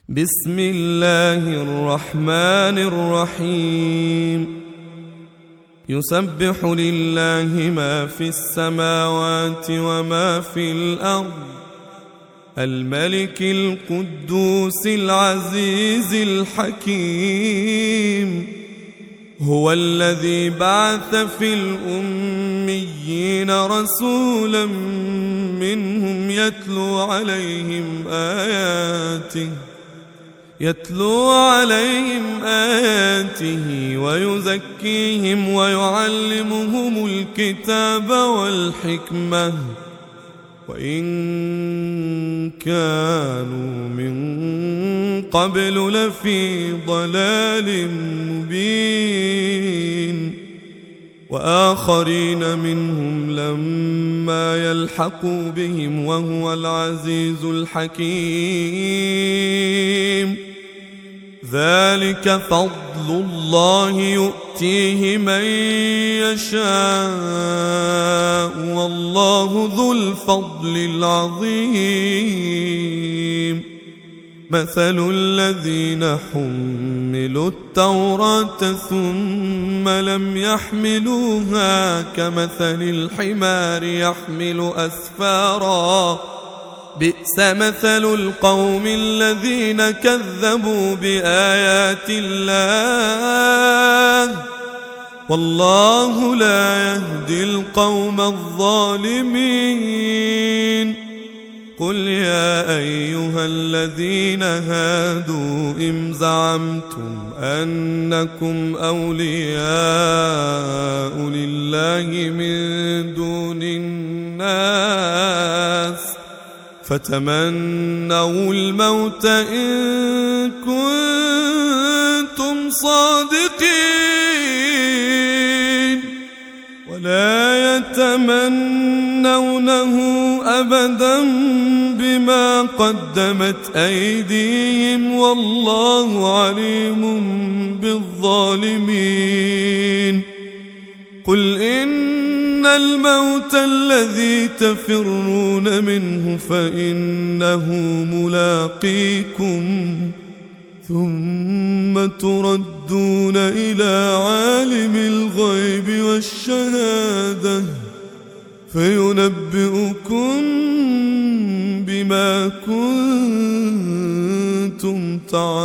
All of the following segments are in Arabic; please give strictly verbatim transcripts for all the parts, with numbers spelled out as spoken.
بسم الله الرحمن الرحيم يسبح لله ما في السماوات وما في الأرض الملك القدوس العزيز الحكيم هو الذي بعث في الأميين رسولا منهم يتلو عليهم آياته يتلو عليهم آياته ويزكيهم ويعلمهم الكتاب والحكمة وإن كانوا من قبل لفي ضلال مبين وآخرين منهم لما يلحقوا بهم وهو العزيز الحكيم ذلك فضل الله يؤتيه من يشاء والله ذو الفضل العظيم مثل الذين حملوا التوراة ثم لم يحملوها كمثل الحمار يحمل أسفارا بئس مثل القوم الذين كذبوا بآيات الله والله لا يهدي القوم الظالمين قل يا أيها الذين هادوا إن زعمتم أنكم أولياء لله من دون الناس فتمنوا الموت إن كنتم صادقين ولا يتمنونه أبدا بما قدمت أيديهم والله عليم بالظالمين قل إن الموت الذي تفرون منه فإنه ملاقيكم ثم تردون إلى عالم الغيب والشهادة فينبئكم بما كنتم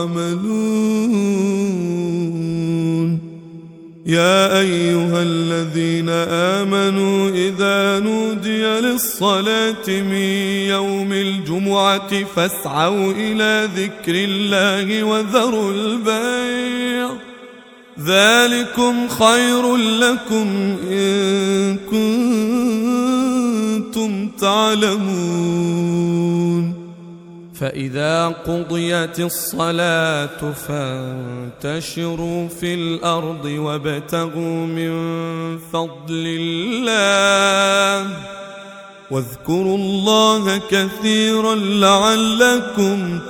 تعملون يا أيها الذين آمنوا إذا نودي للصلاة من يوم الجمعة فاسعوا إلى ذكر الله وذروا البيع ذلكم خير لكم إن كنتم تعلمون فإذا قضيت الصلاة فانتشروا في الأرض وابتغوا من فضل الله واذكروا الله كثيرا لعلكم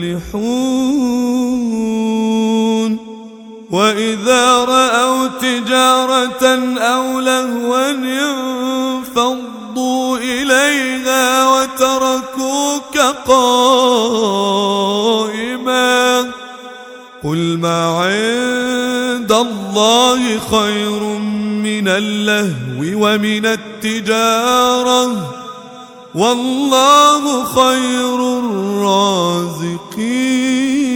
تفلحون وإذا رأوا تجارة أو لهوا انفضوا إليها وتركوك قائما قل ما عند الله خير من اللهو ومن التجارة والله خير الرازقين